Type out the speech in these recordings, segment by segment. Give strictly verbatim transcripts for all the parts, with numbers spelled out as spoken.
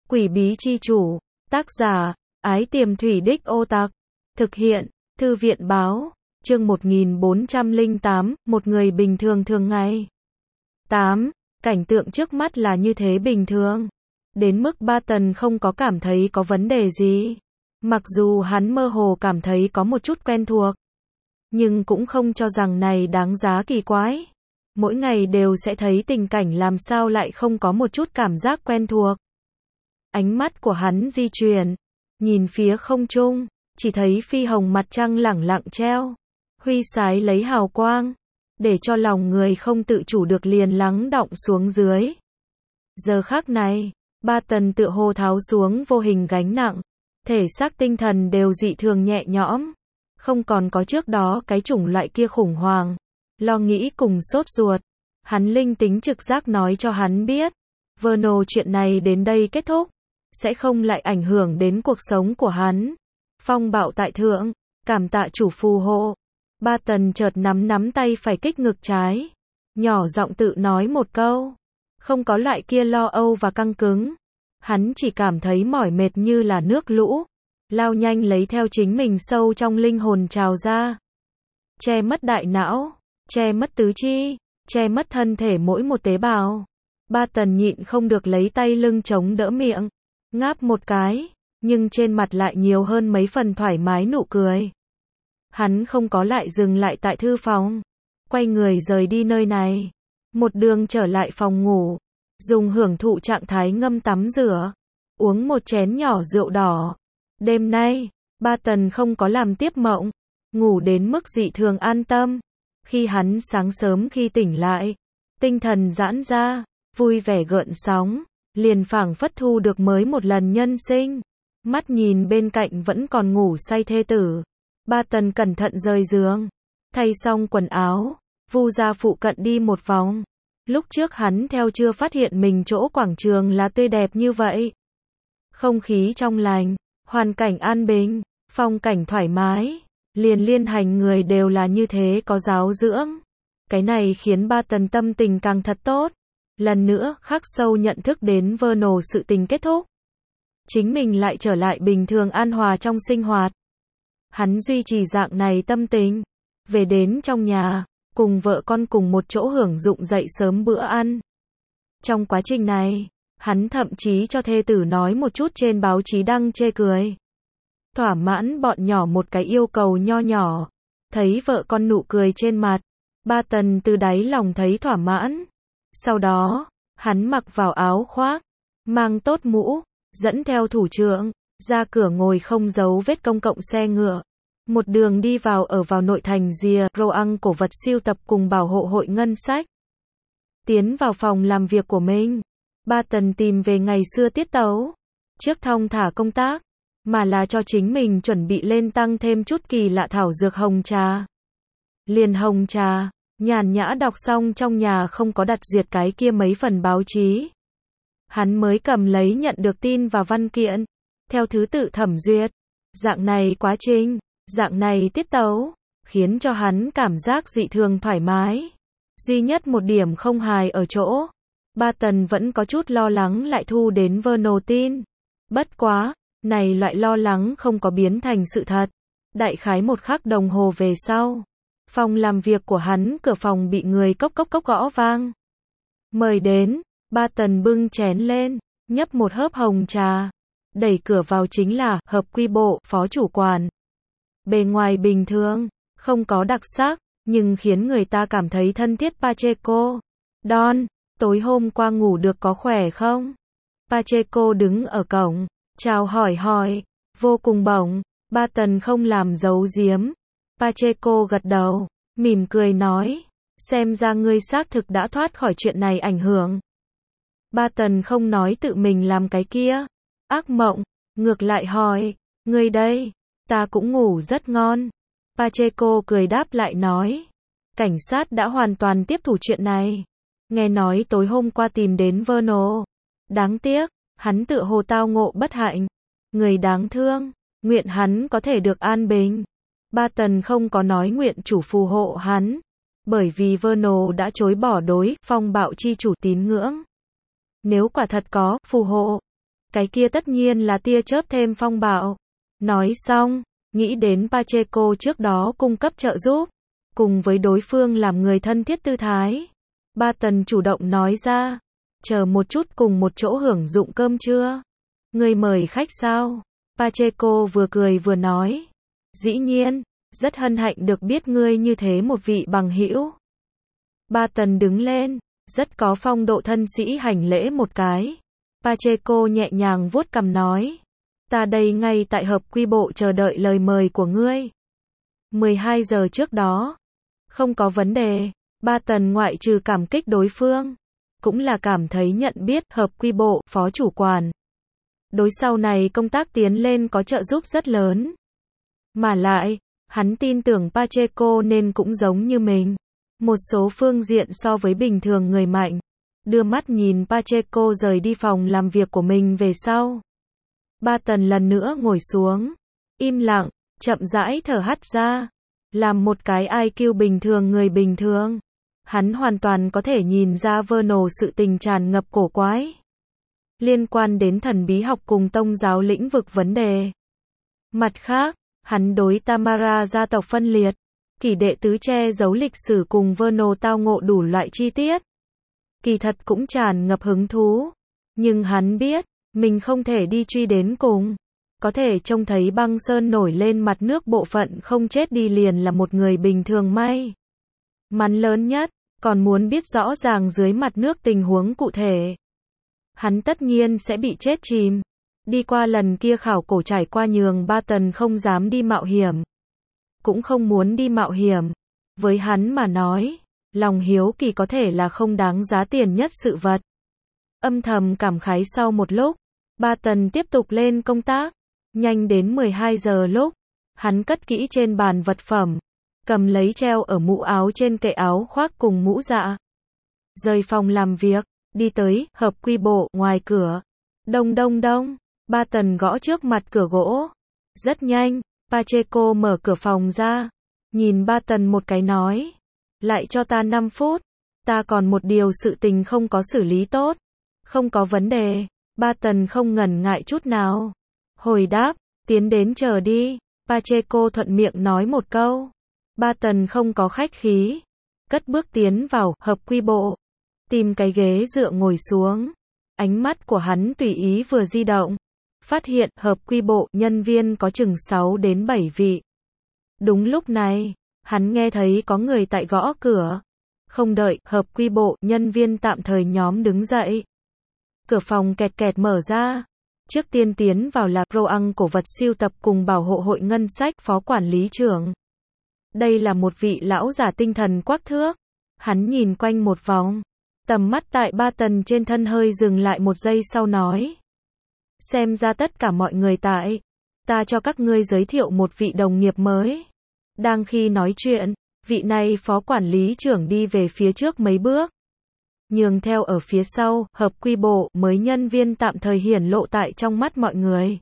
Quỷ bí chi chủ, tác giả, Ái Tiềm Thủy Đích Ô Tặc, thực hiện, Thư viện báo, chương một nghìn bốn trăm lẻ tám, một người bình thường thường ngày. tám. Cảnh tượng trước mắt là như thế bình thường. Đến mức Ba Tần không có cảm thấy có vấn đề gì. Mặc dù hắn mơ hồ cảm thấy có một chút quen thuộc. Nhưng cũng không cho rằng này đáng giá kỳ quái. Mỗi ngày đều sẽ thấy tình cảnh làm sao lại không có một chút cảm giác quen thuộc. Ánh mắt của hắn di chuyển, nhìn phía không trung, chỉ thấy phi hồng mặt trăng lẳng lặng treo, huy sái lấy hào quang, để cho lòng người không tự chủ được liền lắng đọng xuống dưới. Giờ khắc này, Ba Tần tựa hồ tháo xuống vô hình gánh nặng, thể xác tinh thần đều dị thường nhẹ nhõm, không còn có trước đó cái chủng loại kia khủng hoảng, lo nghĩ cùng sốt ruột. Hắn linh tính trực giác nói cho hắn biết, Verno chuyện này đến đây kết thúc, sẽ không lại ảnh hưởng đến cuộc sống của hắn. Phong bạo tại thượng, cảm tạ chủ phù hộ. Ba Tần chợt nắm nắm tay phải kích ngực trái, nhỏ giọng tự nói một câu, không có loại kia lo âu và căng cứng. Hắn chỉ cảm thấy mỏi mệt như là nước lũ, lao nhanh lấy theo chính mình sâu trong linh hồn trào ra. Che mất đại não, che mất tứ chi, che mất thân thể mỗi một tế bào. Ba Tần nhịn không được lấy tay lưng chống đỡ miệng, ngáp một cái, nhưng trên mặt lại nhiều hơn mấy phần thoải mái nụ cười. Hắn không có lại dừng lại tại thư phòng, quay người rời đi nơi này, một đường trở lại phòng ngủ, dùng hưởng thụ trạng thái ngâm tắm rửa, uống một chén nhỏ rượu đỏ. Đêm nay, Ba Tần không có làm tiếp mộng, ngủ đến mức dị thường an tâm. Khi hắn sáng sớm khi tỉnh lại, tinh thần giãn ra, vui vẻ gợn sóng, liền phảng phất thu được mới một lần nhân sinh. Mắt nhìn bên cạnh vẫn còn ngủ say thê tử, Ba Tần cẩn thận rời giường, thay xong quần áo, vu ra phụ cận đi một vòng. Lúc trước hắn theo chưa phát hiện mình chỗ quảng trường là tươi đẹp như vậy. Không khí trong lành, hoàn cảnh an bình, phong cảnh thoải mái, liền liên hành người đều là như thế có giáo dưỡng. Cái này khiến Ba Tần tâm tình càng thật tốt. Lần nữa khắc sâu nhận thức đến Verno sự tình kết thúc. Chính mình lại trở lại bình thường an hòa trong sinh hoạt. Hắn duy trì dạng này tâm tình, về đến trong nhà, cùng vợ con cùng một chỗ hưởng dụng dậy sớm bữa ăn. Trong quá trình này, hắn thậm chí cho thê tử nói một chút trên báo chí đăng chê cười. Thỏa mãn bọn nhỏ một cái yêu cầu nho nhỏ. Thấy vợ con nụ cười trên mặt, Ba Tần từ đáy lòng thấy thỏa mãn. Sau đó, hắn mặc vào áo khoác, mang tốt mũ, dẫn theo thủ trưởng, ra cửa ngồi không giấu vết công cộng xe ngựa. Một đường đi vào ở vào nội thành Rìa Roang cổ vật siêu tập cùng bảo hộ hội ngân sách. Tiến vào phòng làm việc của mình, Ba Tần tìm về ngày xưa tiết tấu. Trước thong thả công tác, mà là cho chính mình chuẩn bị lên tăng thêm chút kỳ lạ thảo dược hồng trà. Liền hồng trà, nhàn nhã đọc xong trong nhà không có đặt duyệt cái kia mấy phần báo chí. Hắn mới cầm lấy nhận được tin và văn kiện, theo thứ tự thẩm duyệt. Dạng này quá trình, dạng này tiết tấu, khiến cho hắn cảm giác dị thường thoải mái. Duy nhất một điểm không hài ở chỗ, Ba Tần vẫn có chút lo lắng lại thu đến Verno tin. Bất quá, này loại lo lắng không có biến thành sự thật. Đại khái một khắc đồng hồ về sau, phòng làm việc của hắn cửa phòng bị người cốc cốc cốc gõ vang. Mời đến, Ba Tần bưng chén lên, nhấp một hớp hồng trà. Đẩy cửa vào chính là Hợp Quy Bộ, phó chủ quản. Bề ngoài bình thường, không có đặc sắc, nhưng khiến người ta cảm thấy thân thiết. Pacheco. Don, tối hôm qua ngủ được có khỏe không? Pacheco đứng ở cổng, chào hỏi hỏi, vô cùng bổng. Ba Tần không làm giấu giếm. Pacheco gật đầu, mỉm cười nói, xem ra ngươi xác thực đã thoát khỏi chuyện này ảnh hưởng. Ba Tần không nói tự mình làm cái kia ác mộng, ngược lại hỏi, ngươi đây? Ta cũng ngủ rất ngon. Pacheco cười đáp lại nói, cảnh sát đã hoàn toàn tiếp thủ chuyện này. Nghe nói tối hôm qua tìm đến Verno. Đáng tiếc, hắn tựa hồ tao ngộ bất hạnh. Người đáng thương, nguyện hắn có thể được an bình. Ba Tần không có nói nguyện chủ phù hộ hắn, bởi vì Verno đã chối bỏ đối phong bạo chi chủ tín ngưỡng. Nếu quả thật có phù hộ, Cái kia tất nhiên là tia chớp thêm phong bạo. Nói xong, nghĩ đến Pacheco trước đó cung cấp trợ giúp, cùng với đối phương làm người thân thiết tư thái. Ba Tần chủ động nói ra, chờ một chút cùng một chỗ hưởng dụng cơm trưa. Ngươi mời khách sao? Pacheco vừa cười vừa nói, dĩ nhiên, rất hân hạnh được biết ngươi như thế một vị bằng hữu. Ba Tần đứng lên, rất có phong độ thân sĩ hành lễ một cái. Pacheco nhẹ nhàng vuốt cằm nói, ta đây ngay tại hợp quy bộ chờ đợi lời mời của ngươi. mười hai giờ trước đó, không có vấn đề. Ba Tần ngoại trừ cảm kích đối phương, cũng là cảm thấy nhận biết hợp quy bộ, phó chủ quản. Đối sau này công tác tiến lên có trợ giúp rất lớn. Mà lại, hắn tin tưởng Pacheco nên cũng giống như mình. Một số phương diện so với bình thường người mạnh. Đưa mắt nhìn Pacheco rời đi phòng làm việc của mình về sau. Ba Tần lần nữa ngồi xuống. Im lặng, chậm rãi thở hắt ra. Làm một cái i kiu bình thường người bình thường. Hắn hoàn toàn có thể nhìn ra Vernal sự tình tràn ngập cổ quái. Liên quan đến thần bí học cùng tông giáo lĩnh vực vấn đề. Mặt khác, hắn đối Tamara gia tộc phân liệt, kỷ đệ tứ che giấu lịch sử cùng Vernal tao ngộ đủ loại chi tiết. Kỳ thật cũng tràn ngập hứng thú. Nhưng hắn biết, mình không thể đi truy đến cùng. Có thể trông thấy băng sơn nổi lên mặt nước bộ phận không chết đi liền là một người bình thường may. Mắn lớn nhất, còn muốn biết rõ ràng dưới mặt nước tình huống cụ thể. Hắn tất nhiên sẽ bị chết chìm. Đi qua lần kia khảo cổ trải qua nhường Ba Tần không dám đi mạo hiểm. Cũng không muốn đi mạo hiểm. Với hắn mà nói, lòng hiếu kỳ có thể là không đáng giá tiền nhất sự vật. Âm thầm cảm khái sau một lúc, Ba Tần tiếp tục lên công tác. Nhanh đến mười hai giờ lúc, hắn cất kỹ trên bàn vật phẩm, cầm lấy treo ở mũ áo trên kệ áo khoác cùng mũ dạ. Rời phòng làm việc, đi tới hợp quy bộ ngoài cửa. Đông đông đông, Ba Tần gõ trước mặt cửa gỗ. Rất nhanh, Pacheco mở cửa phòng ra, nhìn Ba Tần một cái nói, lại cho ta năm phút, ta còn một điều sự tình không có xử lý tốt. Không có vấn đề. Ba Tần không ngần ngại chút nào. Hồi đáp, tiến đến chờ đi. Pacheco thuận miệng nói một câu. Ba Tần không có khách khí, cất bước tiến vào hợp quy bộ, tìm cái ghế dựa ngồi xuống. Ánh mắt của hắn tùy ý vừa di động, phát hiện hợp quy bộ nhân viên có chừng sáu đến bảy vị. Đúng lúc này, hắn nghe thấy có người tại gõ cửa. Không đợi hợp quy bộ nhân viên tạm thời nhóm đứng dậy, cửa phòng kẹt kẹt mở ra. Trước tiên tiến vào là Roang cổ vật siêu tập cùng bảo hộ hội ngân sách phó quản lý trưởng. Đây là một vị lão giả tinh thần quắc thước. Hắn nhìn quanh một vòng, tầm mắt tại Ba Tần trên thân hơi dừng lại một giây sau nói. Xem ra tất cả mọi người tại. Ta cho các ngươi giới thiệu một vị đồng nghiệp mới. Đang khi nói chuyện, vị này phó quản lý trưởng đi về phía trước mấy bước. Nhường theo ở phía sau, hợp quy bộ mới nhân viên tạm thời hiển lộ tại trong mắt mọi người.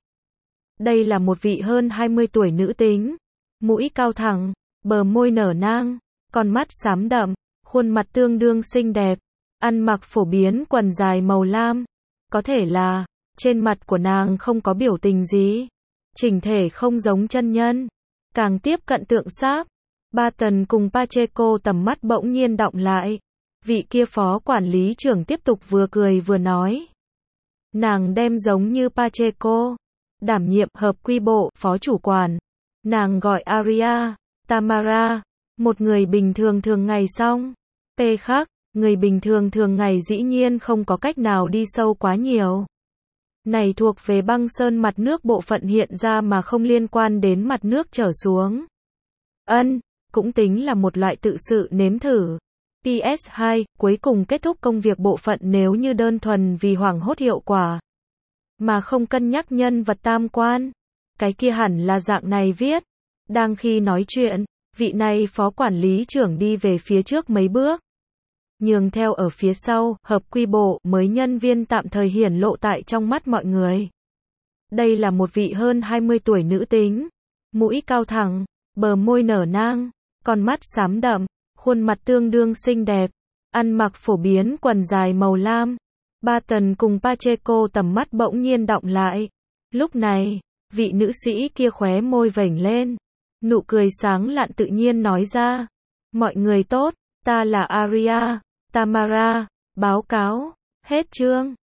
Đây là một vị hơn hai mươi tuổi nữ tính. Mũi cao thẳng, bờ môi nở nang, con mắt xám đậm, khuôn mặt tương đương xinh đẹp. Ăn mặc phổ biến quần dài màu lam. Có thể là, trên mặt của nàng không có biểu tình gì. Chỉnh thể không giống chân nhân. Càng tiếp cận tượng sáp. Ba Tần cùng Pacheco tầm mắt bỗng nhiên đọng lại. Vị kia phó quản lý trưởng tiếp tục vừa cười vừa nói. Nàng đem giống như Pacheco, đảm nhiệm hợp quy bộ, phó chủ quản. Nàng gọi Aria, Tamara, một người bình thường thường ngày xong. P khác, người bình thường thường ngày dĩ nhiên không có cách nào đi sâu quá nhiều. Này thuộc về băng sơn mặt nước bộ phận hiện ra mà không liên quan đến mặt nước trở xuống. Ân, cũng tính là một loại tự sự nếm thử. P S hai, cuối cùng kết thúc công việc bộ phận nếu như đơn thuần vì hoảng hốt hiệu quả, mà không cân nhắc nhân vật tam quan. Cái kia hẳn là dạng này viết. Đang khi nói chuyện, vị này phó quản lý trưởng đi về phía trước mấy bước. Nhường theo ở phía sau, hợp quy bộ mới nhân viên tạm thời hiển lộ tại trong mắt mọi người. Đây là một vị hơn hai mươi tuổi nữ tính. Mũi cao thẳng, bờ môi nở nang, con mắt xám đậm, khuôn mặt tương đương xinh đẹp. Ăn mặc phổ biến quần dài màu lam. Barton cùng Pacheco tầm mắt bỗng nhiên đọng lại. Lúc này, vị nữ sĩ kia khóe môi vểnh lên. Nụ cười sáng lạn tự nhiên nói ra. Mọi người tốt, ta là Aria, Tamara, báo cáo, hết chương.